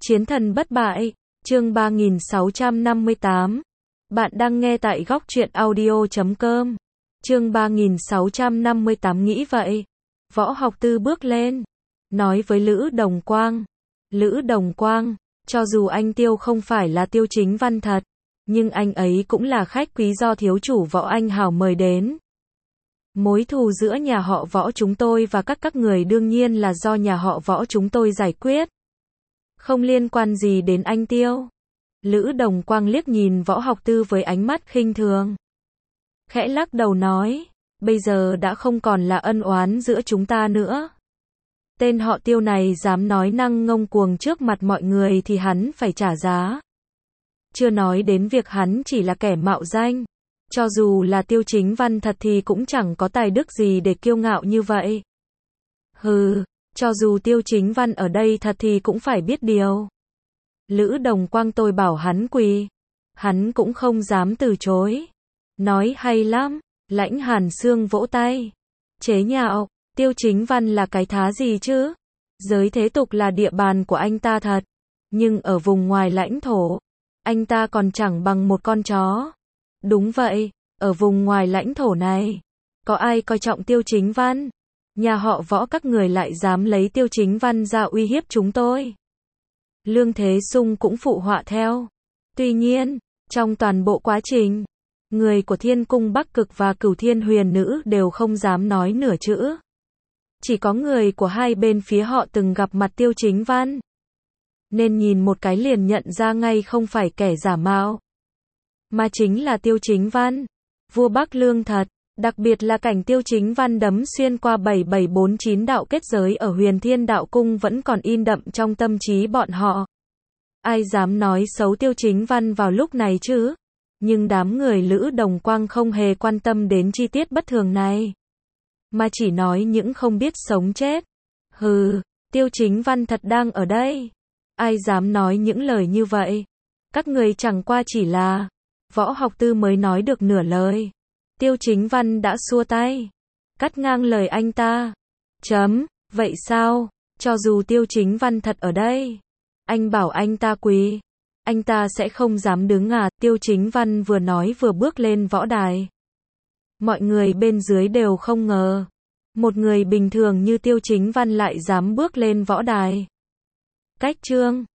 Chiến thần bất bại, chương 3658. Bạn đang nghe tại góc truyện audio.com. Chương 3658 nghĩ vậy. Võ Học Tư bước lên, nói với Lữ Đồng Quang. Lữ Đồng Quang, cho dù anh Tiêu không phải là Tiêu Chính Văn thật, nhưng anh ấy cũng là khách quý do thiếu chủ Võ Anh Hào mời đến. Mối thù giữa nhà họ Võ chúng tôi và các người đương nhiên là do nhà họ Võ chúng tôi giải quyết. Không liên quan gì đến anh Tiêu. Lữ Đồng Quang liếc nhìn Võ Học Tư với ánh mắt khinh thường. Khẽ lắc đầu nói, bây giờ đã không còn là ân oán giữa chúng ta nữa. Tên họ Tiêu này dám nói năng ngông cuồng trước mặt mọi người thì hắn phải trả giá. Chưa nói đến việc hắn chỉ là kẻ mạo danh. Cho dù là Tiêu Chính Văn thật thì cũng chẳng có tài đức gì để kiêu ngạo như vậy. Hừ, cho dù Tiêu Chính Văn ở đây thật thì cũng phải biết điều. Lữ Đồng Quang tôi bảo hắn quỳ, hắn cũng không dám từ chối. Nói hay lắm, Lãnh Hàn Sương vỗ tay. Chế nhạo, Tiêu Chính Văn là cái thá gì chứ? Giới thế tục là địa bàn của anh ta thật. Nhưng ở vùng ngoài lãnh thổ, anh ta còn chẳng bằng một con chó. Đúng vậy, ở vùng ngoài lãnh thổ này, có ai coi trọng Tiêu Chính Văn? Nhà họ Võ các người lại dám lấy Tiêu Chính Văn ra uy hiếp chúng tôi. Lương Thế Sung cũng phụ họa theo. Tuy nhiên, trong toàn bộ quá trình, người của Thiên Cung Bắc Cực và Cửu Thiên Huyền Nữ đều không dám nói nửa chữ. Chỉ có người của hai bên phía họ từng gặp mặt Tiêu Chính Văn, nên nhìn một cái liền nhận ra ngay không phải kẻ giả mạo, mà chính là Tiêu Chính Văn, vua Bắc Lương thật. Đặc biệt là cảnh Tiêu Chính Văn đấm xuyên qua 7749 đạo kết giới ở Huyền Thiên Đạo Cung vẫn còn in đậm trong tâm trí bọn họ. Ai dám nói xấu Tiêu Chính Văn vào lúc này chứ? Nhưng đám người Lữ Đồng Quang không hề quan tâm đến chi tiết bất thường này, mà chỉ nói những không biết sống chết. Hừ, Tiêu Chính Văn thật đang ở đây. Ai dám nói những lời như vậy? Các người chẳng qua chỉ là... Võ Học Tư mới nói được nửa lời, Tiêu Chính Văn đã xua tay, cắt ngang lời anh ta. Vậy sao? Cho dù Tiêu Chính Văn thật ở đây, anh bảo anh ta quỳ, anh ta sẽ không dám đứng à? Tiêu Chính Văn vừa nói vừa bước lên võ đài. Mọi người bên dưới đều không ngờ, một người bình thường như Tiêu Chính Văn lại dám bước lên võ đài. Cách chương